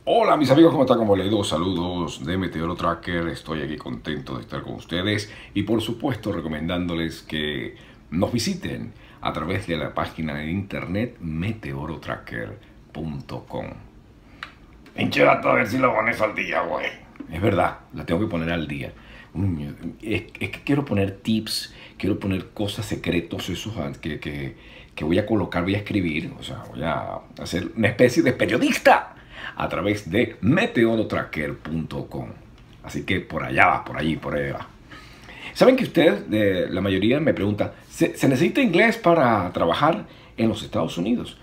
Hola mis amigos, ¿cómo están? Como les digo, saludos de Meteoro Tracker. Estoy aquí contento de estar con ustedes y por supuesto recomendándoles que nos visiten a través de la página de internet meteorotracker.com. Pinchate a ver si lo pones al día, güey. Es verdad, la tengo que poner al día. Es que quiero poner tips, quiero poner cosas secretos, esos que voy a colocar, voy a escribir, o sea, voy a hacer una especie de periodista a través de meteorotracker.com. Así que por allá va, por allí va. Saben que ustedes, la mayoría me pregunta, ¿se necesita inglés para trabajar en los Estados Unidos?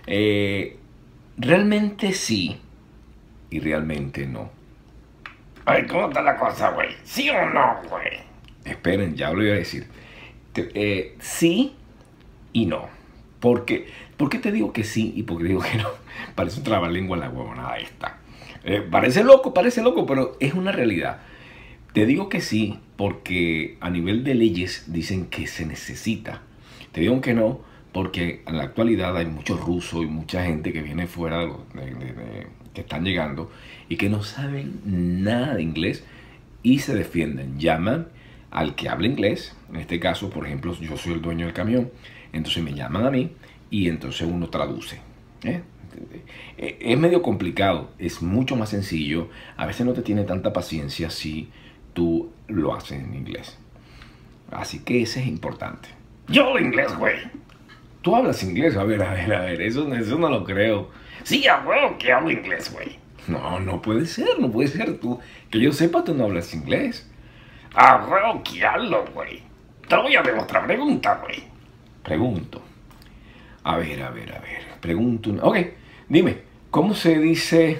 Realmente sí y realmente no. Ay, ¿cómo está la cosa, güey? ¿Sí o no, güey? Esperen, ya lo voy a decir. Sí y no. ¿Por qué te digo que sí y por qué digo que no? Parece un trabalengua la huevonada esta. Parece loco, pero es una realidad. Te digo que sí porque a nivel de leyes dicen que se necesita. Te digo que no porque en la actualidad hay muchos rusos y mucha gente que viene fuera que están llegando y que no saben nada de inglés y se defienden. Llaman al que habla inglés. En este caso, por ejemplo, yo soy el dueño del camión. Entonces me llaman a mí y entonces uno traduce. Es medio complicado, es mucho más sencillo. A veces no te tiene tanta paciencia si tú lo haces en inglés. Así que ese es importante. Yo hablo inglés, güey. ¿Tú hablas inglés? A ver, eso no lo creo. Sí, a huevo que hablo inglés, güey. No puede ser tú. Que yo sepa, tú no hablas inglés. A huevo que hablo, güey. Te voy a demostrar, pregunta, güey. Pregunto. A ver. Pregunto. Ok, dime, ¿cómo se dice?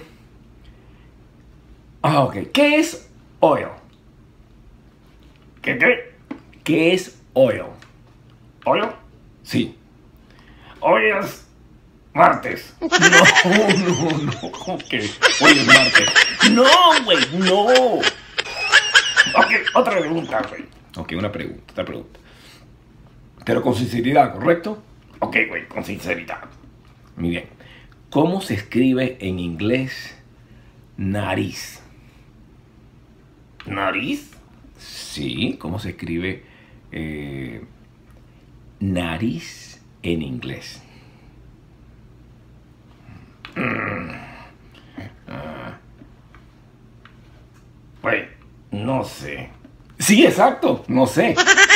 Ok, ¿qué es oil? ¿Qué? ¿Qué es oil? ¿Oil? Sí. Hoy es martes. No. ¿Cómo que hoy es martes? No, güey, no. Ok, otra pregunta, güey. Ok, otra pregunta. Pero con sinceridad, ¿correcto? Ok, güey, con sinceridad. Muy bien. ¿Cómo se escribe en inglés nariz? ¿Nariz? Sí, ¿cómo se escribe nariz en inglés? Güey, no sé. Sí, exacto, no sé.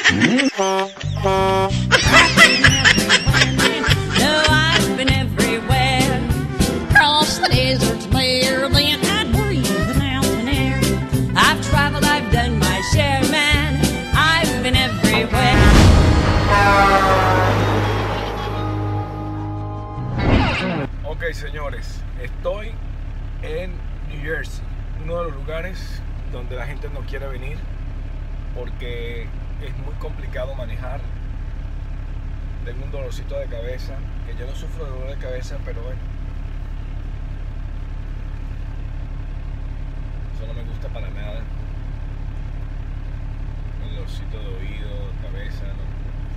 Ok, señores, estoy en New Jersey, uno de los lugares donde la gente no quiere venir porque es muy complicado manejar. Tengo un dolorcito de cabeza, que yo no sufro de dolor de cabeza, pero bueno, eso no me gusta para nada. Un dolorcito de oído, cabeza, no.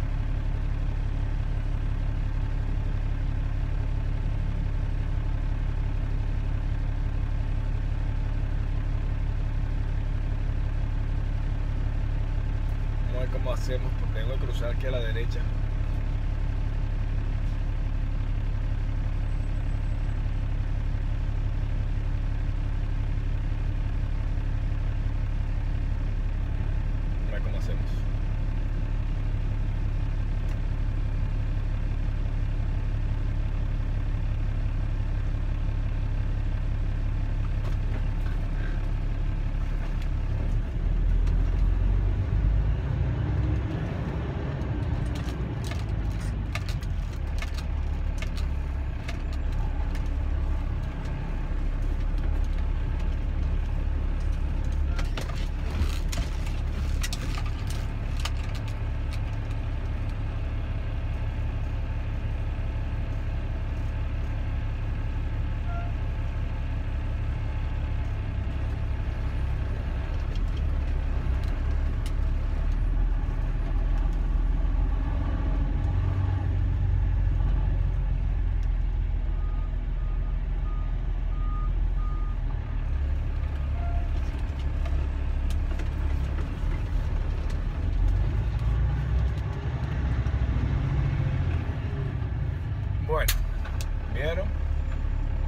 Vamos a ver cómo hacemos, porque tengo que cruzar aquí a la derecha. Vamos a ver cómo hacemos.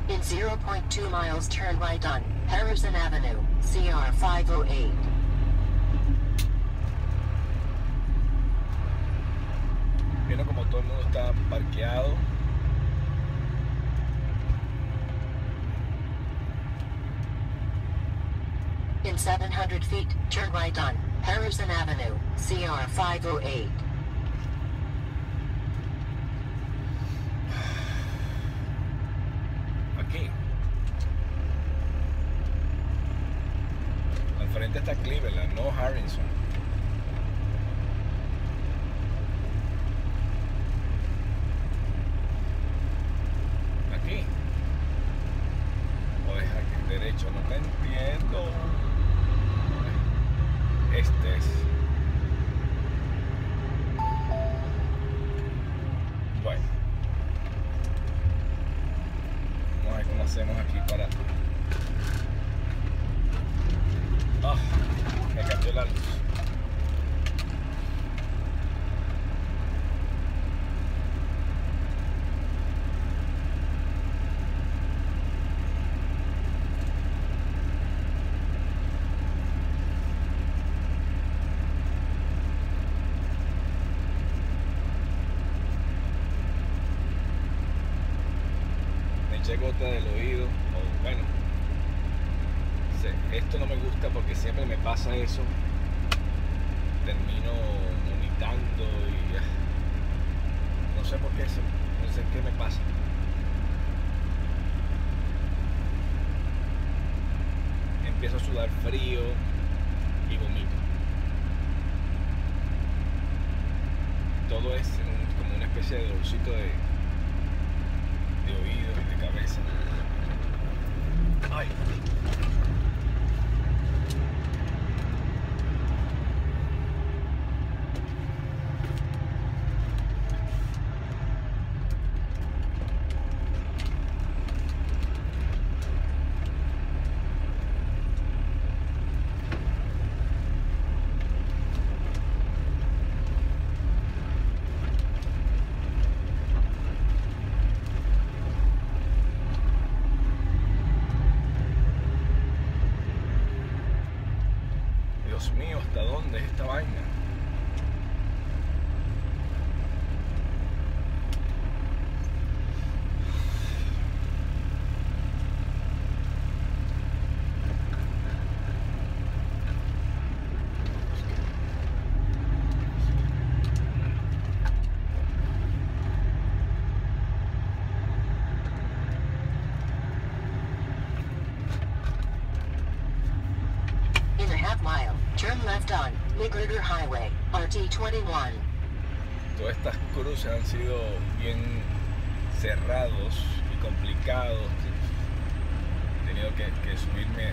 In 0.2 miles, turn right on Harrison Avenue, CR 508. Viendo como todo el mundo está parqueado. In 700 feet, turn right on Harrison Avenue, CR 508. Aquí. Al frente está Cleveland, no Harrison. Aquí. O deja que derecho, no te entiendo. Este es. Bueno. Vamos a ver cómo hacemos aquí para... Ah, me cambió la luz. Gota del oído, o bueno, esto no me gusta porque siempre me pasa eso, termino vomitando y no sé por qué eso, no sé qué me pasa. Empiezo a sudar frío y vomito. Todo es como una especie de dolorcito de oído y de cabeza. Ay. Dios mío, ¿hasta dónde es esta vaina? Turn left on Bigler Highway, RT21. Todas estas cruces han sido bien cerrados y complicados. He tenido que subirme.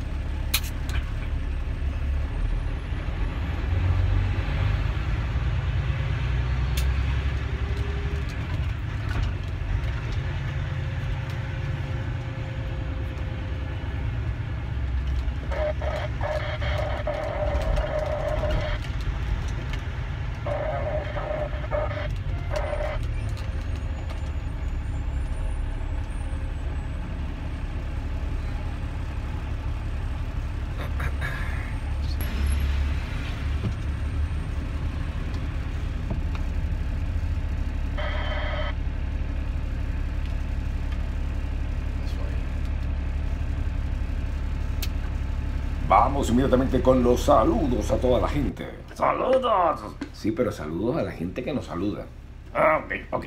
Vamos inmediatamente con los saludos a toda la gente. ¡Saludos! Sí, pero saludos a la gente que nos saluda. Ok.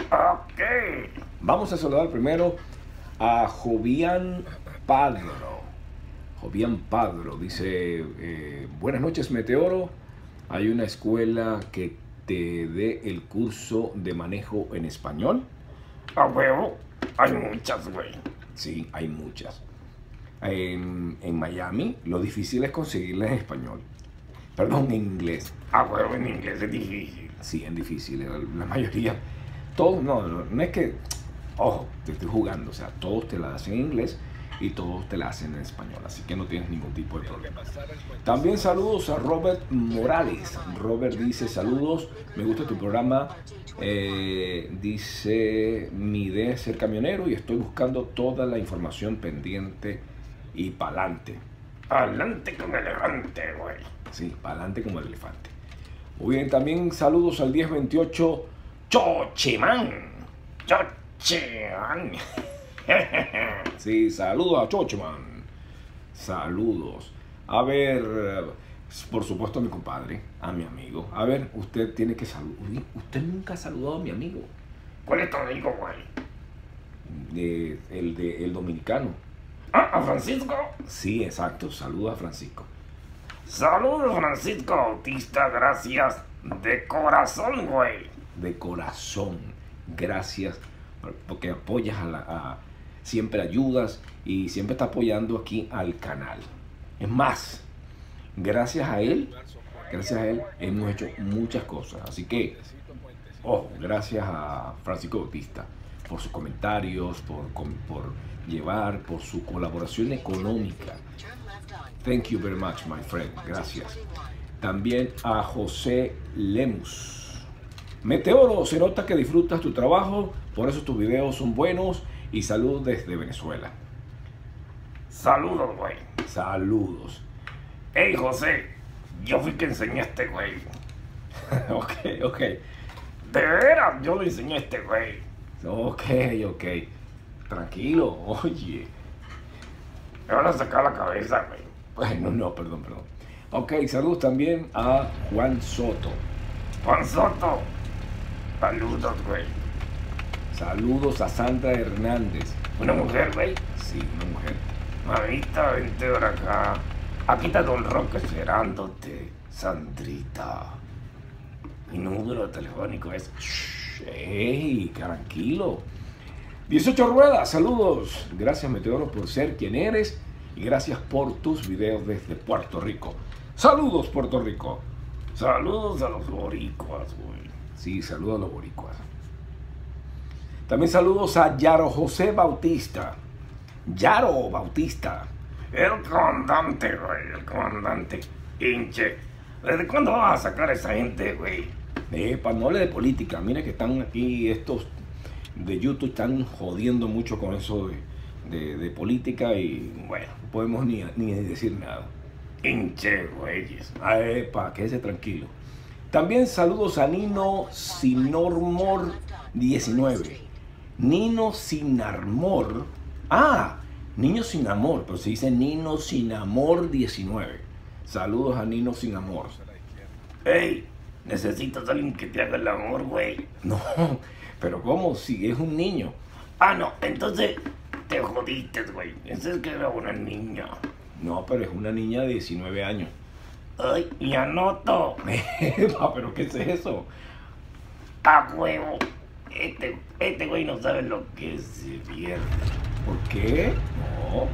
Vamos a saludar primero a Jovian Padro. Jovian Padro dice, buenas noches Meteoro, ¿hay una escuela que te dé el curso de manejo en español? A huevo, hay muchas, güey. Sí, hay muchas. En Miami lo difícil es conseguirla en español. Perdón, en inglés. A huevo, en inglés es difícil. Sí, es difícil. La mayoría, todos, no es que, ojo, te estoy jugando, o sea, todos te la hacen en inglés y todos te la hacen en español, así que no tienes ningún tipo de problema. También saludos a Robert Morales. Robert dice: saludos, me gusta tu programa. Dice: mi idea es ser camionero y estoy buscando toda la información pendiente y pa'lante. Adelante con el elefante, güey. Sí, pa'lante como el elefante. Muy bien, también saludos al 1028 Chochimán. Chochean. Sí, saludos a Chochimán. Saludos. A ver, por supuesto a mi compadre, a mi amigo. A ver, usted tiene que saludar. Usted nunca ha saludado a mi amigo. ¿Cuál es tu amigo, güey? El dominicano. Ah, ¿a Francisco? Sí, exacto. Saludos a Francisco. Saludos, Francisco Bautista, gracias de corazón, güey. De corazón. Gracias porque apoyas siempre ayudas y siempre está apoyando aquí al canal. Es más, gracias a él hemos hecho muchas cosas. Así que, gracias a Francisco Bautista por sus comentarios, por llevar, por su colaboración económica. Thank you very much, my friend. Gracias. También a José Lemus. Meteoro, se nota que disfrutas tu trabajo, por eso tus videos son buenos, y saludos desde Venezuela. Saludos, güey. Saludos. Hey, José, yo fui que enseñé a este güey. Ok. De veras, yo le enseñé a este güey. Ok. Tranquilo, oye. Me van a sacar la cabeza, güey. Bueno, no, perdón. Ok, saludos también a Juan Soto. Juan Soto. Saludos, güey. Saludos a Sandra Hernández. Una mujer, güey. Sí, una mujer. Mamita, vente por acá. Aquí está Don Roque esperándote, Sandrita. Mi número telefónico es... ¡Ey, tranquilo! 18 Ruedas, saludos. Gracias, Meteoro, por ser quien eres. Y gracias por tus videos desde Puerto Rico. ¡Saludos, Puerto Rico! Saludos a los boricuas, güey. Sí, saludos a los boricuas. También saludos a Yaro José Bautista. Yaro Bautista. El comandante, güey, el comandante. Hinche. ¿Desde cuándo vas a sacar a esa gente, güey? No hable de política. Mira que están aquí estos de YouTube, están jodiendo mucho con eso de política y bueno, no podemos ni decir nada. Hinche, güeyes. Quédese tranquilo. También saludos a Nino Sinormor 19. Nino Sinarmor. Niño sin amor, pero se dice Nino Sin Amor 19. Saludos a Nino Sin Amor. Ey, necesitas a alguien que te haga el amor, güey. No, pero ¿cómo? Si es un niño. No, entonces te jodiste, güey. Esa es que era una niña. No, pero es una niña de 19 años. Ay, y anoto. ¿Pero qué es eso? ¡A huevo! Este güey no sabe lo que se pierde. ¿Por qué? No.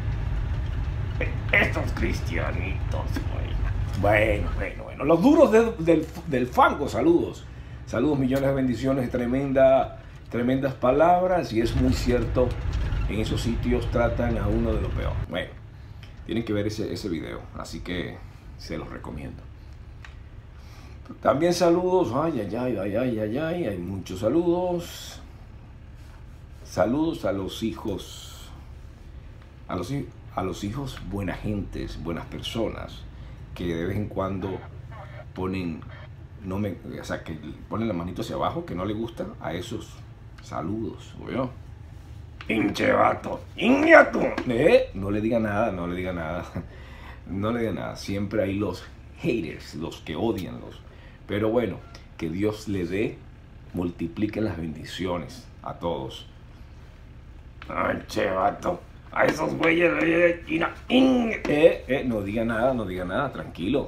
Estos cristianitos, güey. Bueno. Los duros del fango, saludos. Saludos, millones de bendiciones, tremendas palabras. Y es muy cierto, en esos sitios tratan a uno de lo peor. Bueno, tienen que ver ese video, así que se los recomiendo. También saludos, hay muchos saludos. Saludos a los hijos, a los hijos buena gentes, buenas personas, que de vez en cuando ponen, que ponen la manito hacia abajo, que no le gusta, a esos saludos, ¿oyó? Pinche vato, ¡ingato! No le diga nada, no le diga nada, siempre hay los haters, los que odian pero bueno, que Dios le dé, multiplique las bendiciones a todos. Ay, che, vato. A esos güeyes de China. No diga nada, tranquilo.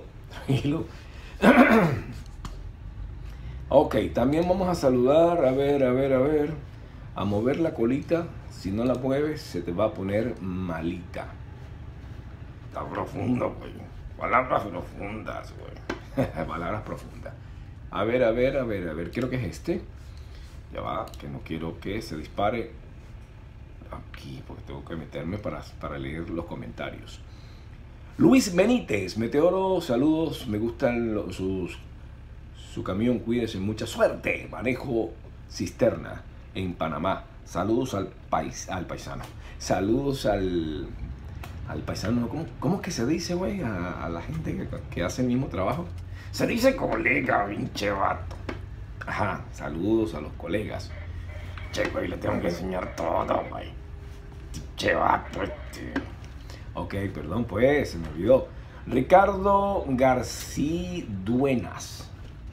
Ok, también vamos a saludar, a ver. A mover la colita. Si no la mueves, se te va a poner malita. Está profundo, güey. Palabras profundas, güey. Palabras profundas. A ver. Creo que es este. Ya va, que no quiero que se dispare. aquí, porque tengo que meterme para leer los comentarios. Luis Benítez, Meteoro, saludos, me gustan su camión, cuídese, mucha suerte. Manejo cisterna en Panamá. Saludos al paisano. Saludos al paisano. ¿Cómo es que se dice, güey? A la gente que hace el mismo trabajo. Se dice colega, pinche vato. Ajá, saludos a los colegas. Che, güey, le tengo que enseñar todo, güey. Pinche vato Ok, perdón, pues, se me olvidó. Ricardo Garcidueñas.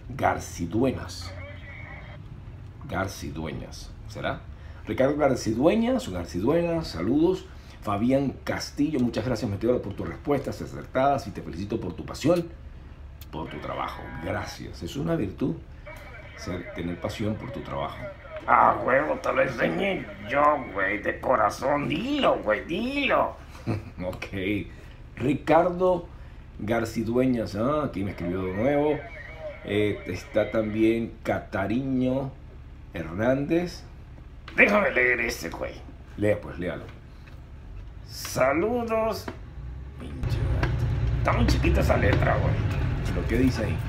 ¿Será? Ricardo Garcidueñas, saludos. Fabián Castillo, muchas gracias, Meteoro, por tus respuestas acertadas y te felicito por tu pasión, por tu trabajo. Gracias, es una virtud, tener pasión por tu trabajo. Ah, huevo, te lo enseñé yo, güey, de corazón. Dilo, güey, dilo. Ok. Ricardo Garcidueñas, aquí me escribió de nuevo. Está también Catariño Hernández. Déjame leer ese, güey. Lea, pues, léalo. Saludos. Pinche gato. Está muy chiquita esa letra, güey. ¿Pero qué dice ahí?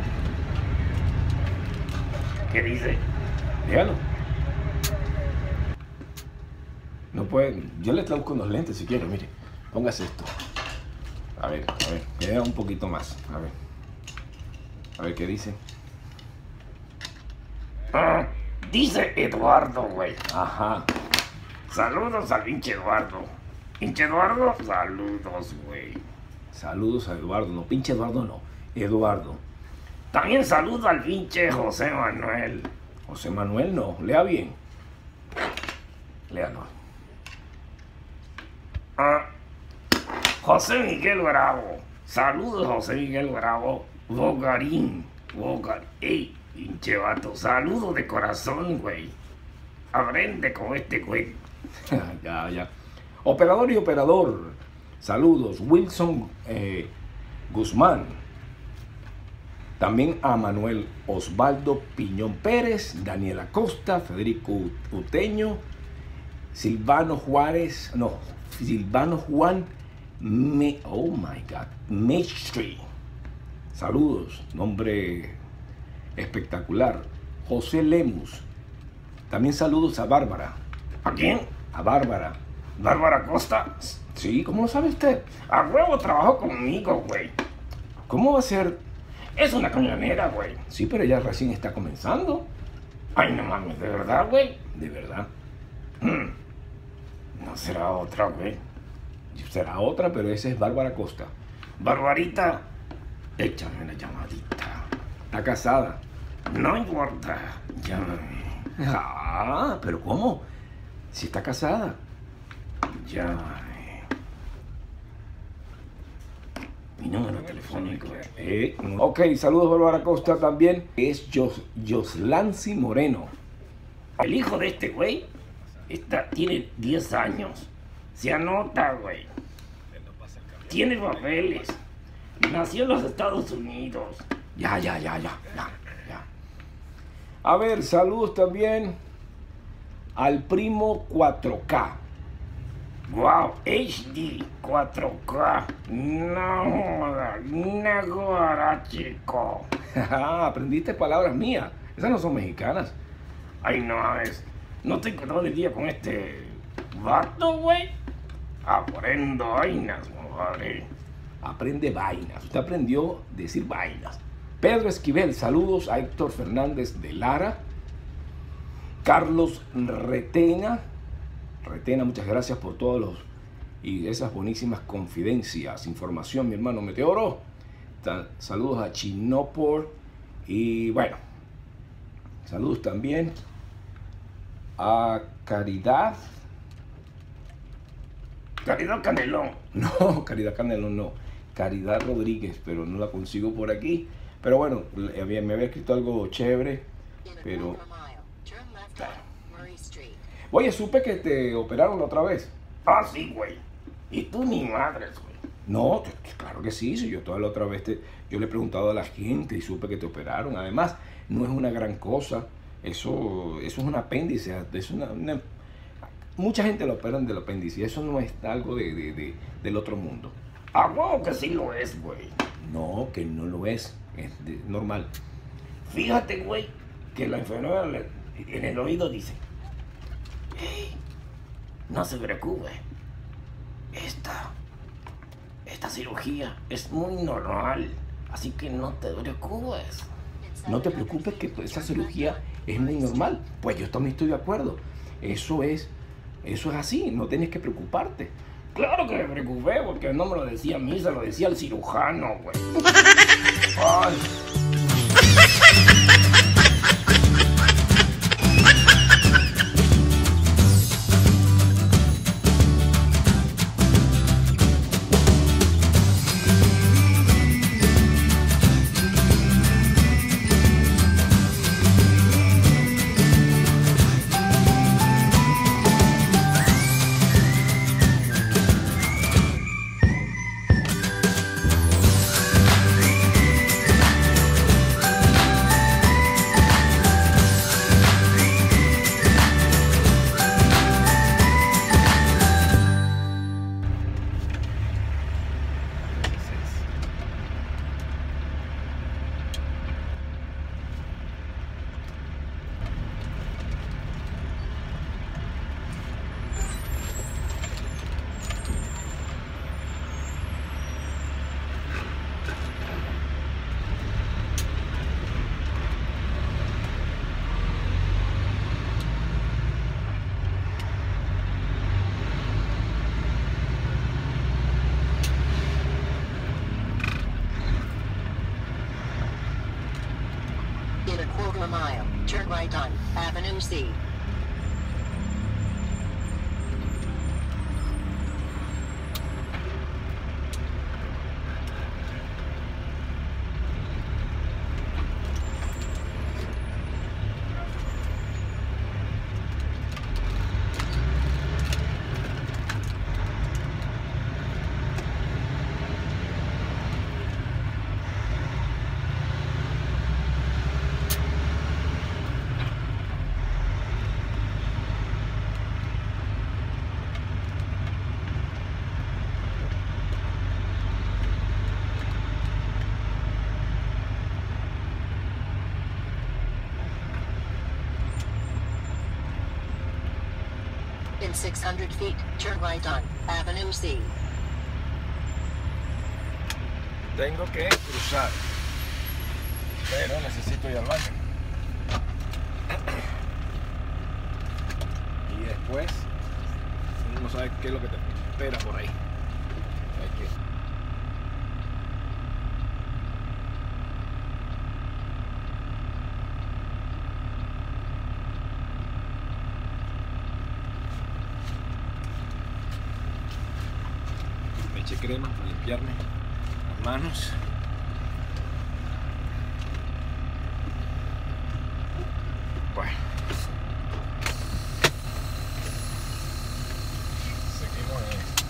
¿Qué dice? Léalo. No puede. Yo le traduzco unos lentes si quiere, mire. Póngase esto. A ver, queda un poquito más. A ver qué dice. Dice Eduardo, güey. Ajá. Saludos al pinche Eduardo. Pinche Eduardo, saludos, güey. Saludos a Eduardo. No, pinche Eduardo no. Eduardo. También saludo al pinche José Manuel. José Manuel no. Lea bien. Léalo. José Miguel Bravo. Saludos, José Miguel Bravo. Bogarín. Ey, pinche vato. Saludos de corazón, güey. Aprende con este güey. Ya. Operador y operador. Saludos. Wilson Guzmán. También a Manuel Osvaldo Piñón Pérez, Daniela Costa, Federico Uteño, Silvano Juan oh my God, Mestri. Saludos, nombre espectacular. José Lemus. También saludos a Bárbara. ¿A quién? A Bárbara. ¿Bárbara Costa? Sí, ¿cómo lo sabe usted? A huevo trabajó conmigo, güey. ¿Cómo va a ser? Es una camionera, güey. Sí, pero ella recién está comenzando. Ay, no mames, ¿de verdad, güey? De verdad. No será otra, güey. Será otra, pero esa es Bárbara Costa. Barbarita, échame una llamadita. Está casada. No importa, llámame. ¿Pero cómo? Si está casada. Llámame. Mi número telefónico. Ok, saludos Bárbara Costa también. Es Yoslancy Moreno. El hijo de este güey tiene 10 años. Se anota, güey. Tiene papeles. Nació en los Estados Unidos. Ya. A ver, saludos también al primo 4K. Wow, HD 4K. No joda, chico. Aprendiste palabras mías. Esas no son mexicanas. Ay, no, no estoy todo el día con este vato, güey. Aprendo vainas, compadre. Aprende vainas. Usted aprendió a decir vainas. Pedro Esquivel, saludos a Héctor Fernández de Lara. Carlos Retena, muchas gracias por todos y esas buenísimas confidencias, información, mi hermano Meteoro. Saludos a Chinopor y bueno, saludos también a Caridad. Caridad Canelón. No, Caridad Canelón no. Caridad Rodríguez, pero no la consigo por aquí. Pero bueno, me había escrito algo chévere, pero... Oye, supe que te operaron la otra vez. Ah, sí, güey. Y tú ni madres, güey. No, claro que sí. Yo toda la otra vez yo le he preguntado a la gente y supe que te operaron. Además, no es una gran cosa. Eso es un apéndice. mucha gente lo operan del apéndice. Eso no es algo del otro mundo. A huevo que sí lo es, güey. No, que no lo es. Es normal. Fíjate, güey, que la enfermera en el oído dice: hey, no se preocupe. Esta cirugía es muy normal. Así que no te preocupes. No te preocupes que esa cirugía es muy normal. Pues yo también estoy de acuerdo. Eso es así. No tienes que preocuparte. Claro que me preocupé, porque no me lo decía a mí, se lo decía al cirujano, güey. Ay. In a quarter mile, turn right on Avenue C. In 600 feet, turn right on Avenue C. Tengo que cruzar, pero necesito ir al baño. Y después, uno no sabe qué es lo que te espera por ahí. Hay que... Me eché crema para limpiarme las manos. Bueno, seguimos en esto.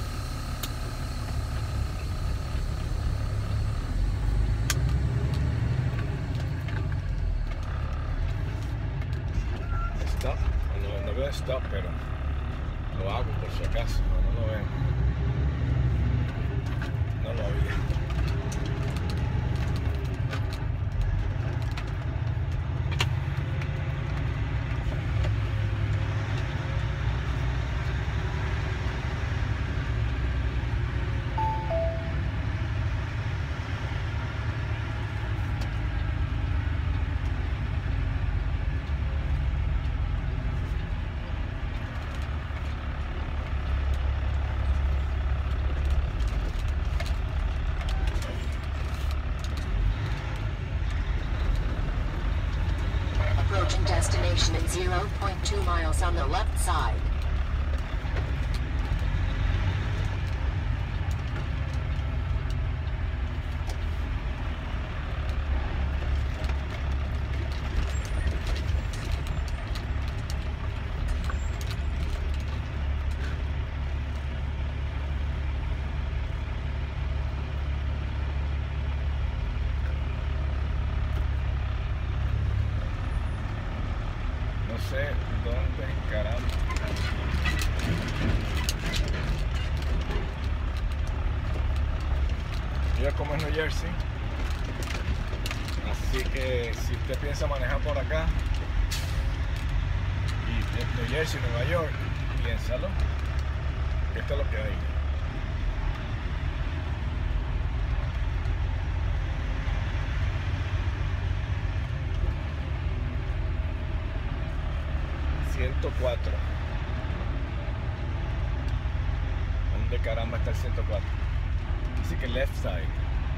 Stop, no veo stop, pero lo hago por si acaso, no lo veo. No lo había. Approaching destination in 0.2 miles on the left side. No sé dónde caramba. York como es New Jersey. Así que si usted piensa manejar por acá, y en New Jersey, Nueva York, piénsalo. Esto es lo que hay. ...104... ¿Dónde caramba está el 104? Así que left side.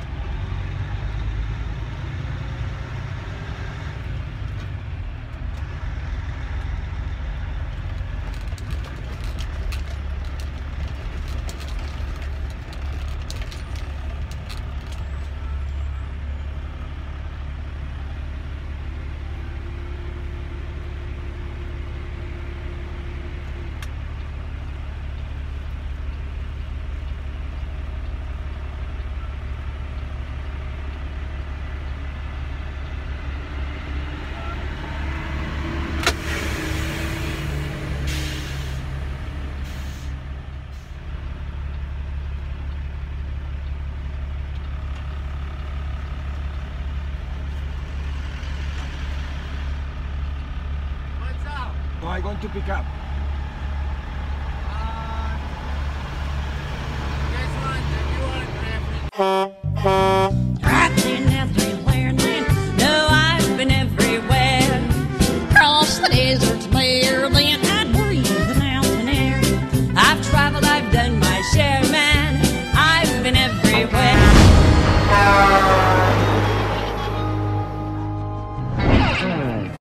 No, I'm going to pick up. I've been everywhere, no, I've been everywhere. Across the deserts, bare the